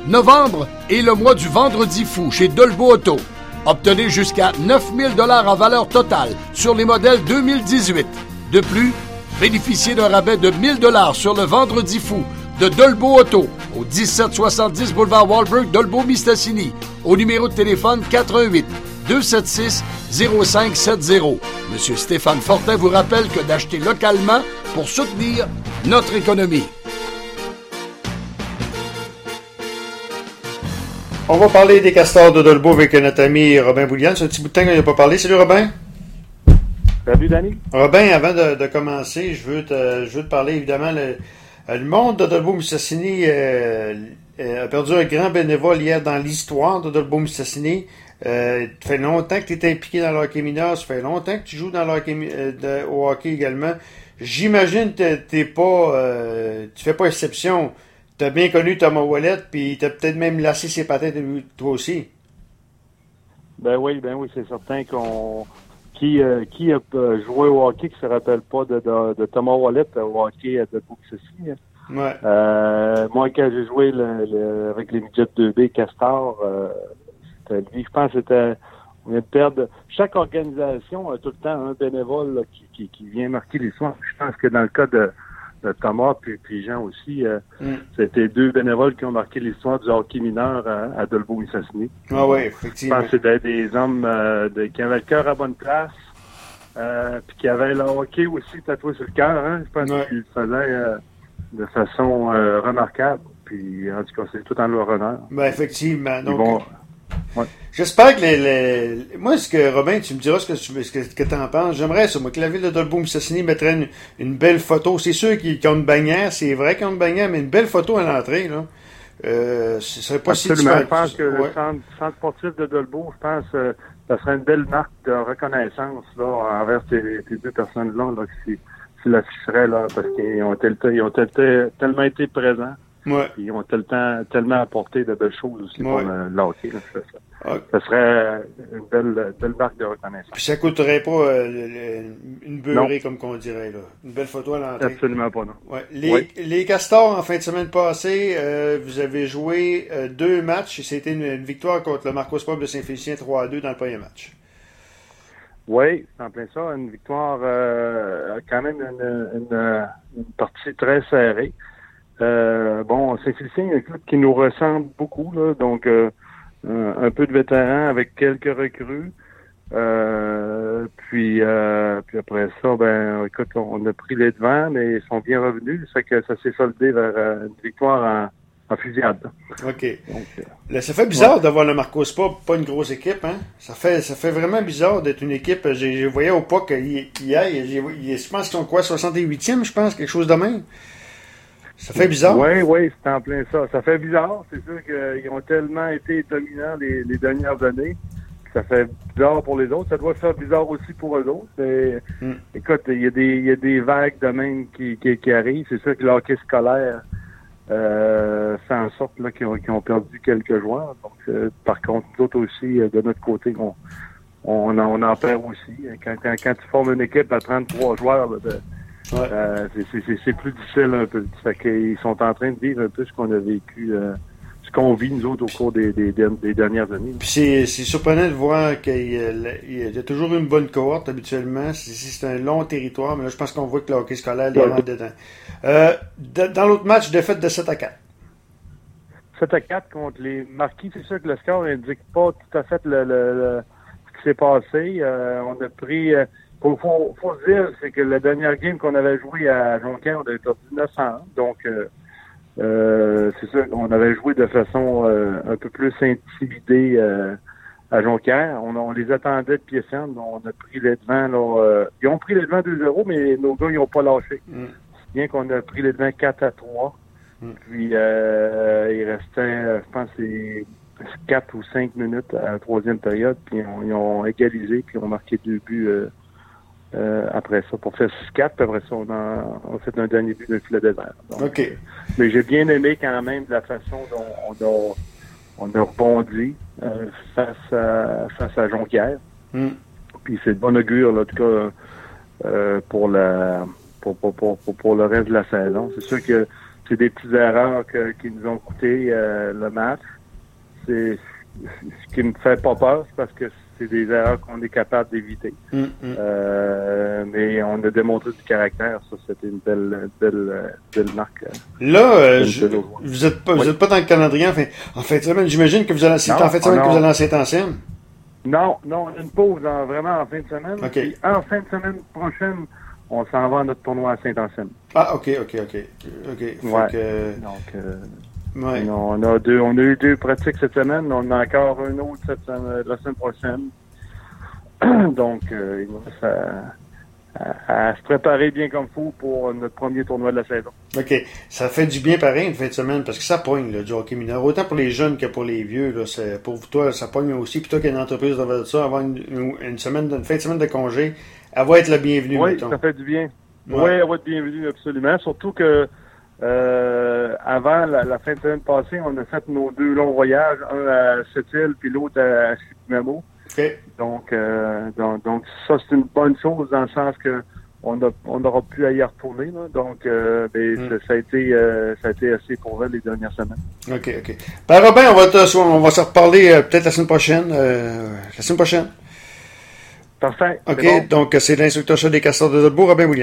Novembre est le mois du vendredi fou chez Dolbeau Auto. Obtenez jusqu'à 9 000 $ en valeur totale sur les modèles 2018. De plus, bénéficiez d'un rabais de 1 000 $ sur le vendredi fou de Dolbeau Auto au 1770 boulevard Walbrook, Dolbeau-Mistassini, au numéro de téléphone 88 276 0570. Monsieur Stéphane Fortin vous rappelle que d'acheter localement pour soutenir notre économie. On va parler des castors de Dolbeau avec notre ami Robin Boulian. C'est un petit bout de temps qu'on n'a pas parlé. Salut Robin. Salut Danny. Robin, avant de commencer, je veux te parler évidemment. Le monde de Dolbeau-Mistassini a perdu un grand bénévole hier dans l'histoire de Dolbeau-Mistassini. Ça fait longtemps que tu es impliqué dans le hockey mineur, ça fait longtemps que tu joues dans le hockey, au hockey également. J'imagine que tu fais pas exception. Tu as bien connu Thomas Ouellet, puis tu as peut-être même lassé ses patates toi aussi. Ben oui, c'est certain qui a joué au hockey qui se rappelle pas de Thomas Ouellet au hockey à Dolbeau-Mistassini. Ouais. Moi, quand j'ai joué avec les midgets 2B Castor, c'était lui, je pense que on vient de perdre. Chaque organisation a tout le temps un bénévole là, qui vient marquer l'histoire. Je pense que dans le cas de Thomas puis Jean aussi, c'était 2 bénévoles qui ont marqué l'histoire du hockey mineur à Dolbeau-Mistassini. Ah oui, effectivement. Je pense que c'était des hommes qui avaient le cœur à bonne place, puis qui avaient le hockey aussi tatoué sur le cœur. Hein? Je pense qu'ils le faisaient de façon remarquable. Puis en tout cas, c'est tout en leur honneur. Ben effectivement. Donc, j'espère que moi, Robin, tu me diras ce que tu en penses. J'aimerais ça, moi, que la ville de Dolbeau-Mistassini mettrait une belle photo. C'est sûr qu'ils ont une bannière, c'est vrai qu'ils ont une bannière, mais une belle photo à l'entrée, là. Ce serait pas si différent. Je pense que le centre sportif de Dolbeau, je pense ça serait une belle marque de reconnaissance là envers ces 2 personnes-là là, qui l'afficheraient là, parce qu'ils ont tellement été présents. Ouais. Ils ont tellement apporté de belles choses aussi pour le hockey. Ça serait une belle marque de reconnaissance. Puis ça coûterait pas une beurrée, comme qu'on dirait, là. Une belle photo à l'entrée. Absolument pas, non. Ouais. Les Castors, en fin de semaine passée, vous avez joué 2 matchs et c'était une victoire contre le Marcos Pop de Saint-Félicien 3-2 dans le premier match. Oui, c'est en plein ça. Une victoire, quand même une partie très serrée. Saint-Félicien est un club qui nous ressemble beaucoup, là, donc un peu de vétérans avec quelques recrues. Puis après ça, écoute, on a pris les devants, mais ils sont bien revenus. Ça fait que ça s'est soldé vers une victoire en fusillade. OK. Donc, là, ça fait bizarre d'avoir le Marcos pas une grosse équipe, hein? Ça fait vraiment bizarre d'être une équipe. Je voyais au POC hier, je pense qu'ils sont 68e, je pense, quelque chose de même. Ça fait bizarre. Oui, c'est en plein ça. Ça fait bizarre. C'est sûr qu'ils ont tellement été dominants les dernières années. Ça fait bizarre pour les autres. Ça doit faire bizarre aussi pour eux autres. Mais, écoute, il y a des vagues de même qui arrivent. C'est sûr que le hockey scolaire fait en sorte là, qu'ils ont perdu quelques joueurs. Donc, par contre, nous autres aussi, de notre côté, on en perd aussi. Quand tu formes une équipe à 33 joueurs, c'est plus difficile un peu. Ça fait qu'ils sont en train de vivre un peu ce qu'on a vécu, ce qu'on vit nous autres au cours des dernières années. Puis c'est surprenant de voir qu'il y a toujours une bonne cohorte habituellement. C'est un long territoire, mais là je pense qu'on voit que le hockey scolaire est rentre dedans. Dans l'autre match, défaite de 7-4. 7-4 contre les Marquis, c'est sûr que le score n'indique pas tout à fait ce qui s'est passé. On a pris faut se dire, c'est que la dernière game qu'on avait joué à Jonquière, on avait perdu 900. Donc, c'est sûr qu'on avait joué de façon un peu plus intimidée à Jonquière. On les attendait de pied ferme. On a pris les devants. Là, ils ont pris les devants 2-0, mais nos gars, ils n'ont pas lâché. C'est bien qu'on a pris les devants 4-3. Puis, il restait, je pense, c'est 4 ou 5 minutes à la troisième période. Puis, ils ont égalisé, puis ils ont marqué 2 buts après ça pour faire 6-4. Puis après ça, on a fait un dernier but d'un filet désert. Donc, OK. Mais j'ai bien aimé quand même la façon dont on a rebondi face à Jonquière. Puis c'est de bon augure, là, en tout cas, pour le reste de la saison. C'est sûr que c'est des petites erreurs qui nous ont coûté le match. C'est ce qui me fait pas peur, c'est parce que c'est des erreurs qu'on est capable d'éviter. Mais on a démontré du caractère. Ça, c'était une belle marque. Là, vous êtes pas dans le calendrier en fin de semaine. J'imagine que vous allez c'est en fin de semaine que vous allez en Saint-Anselme. Non, on a une pause vraiment en fin de semaine. Okay. Puis en fin de semaine prochaine, on s'en va à notre tournoi à Saint-Anselme. Ah, OK. Ouais. Ouais. On a eu 2 pratiques cette semaine. On a encore un autre la semaine prochaine. Donc, il nous reste à se préparer bien comme il faut pour notre premier tournoi de la saison. OK. Ça fait du bien pareil une fin de semaine parce que ça pogne, là, du hockey mineur. Autant pour les jeunes que pour les vieux. Là, pour toi, ça pogne aussi. Puis toi qui as une entreprise de ça, avoir une fin de semaine de congé, elle va être la bienvenue. Oui, mettons. ça fait du bien. Oui, elle va être bienvenue, absolument. Surtout que avant la fin de semaine passée, on a fait nos 2 longs voyages, un à Sept-Îles puis l'autre à Chipimamo. Okay. Donc ça, c'est une bonne chose dans le sens que on n'aura plus à y retourner. Là. Donc, ça a été assez pour elle les dernières semaines. OK. Ben, Robin, on va se reparler peut-être la semaine prochaine. Parfait. OK, bon. Donc c'est l'instructeur chef des Castors de Dolbeau, Robin Williams.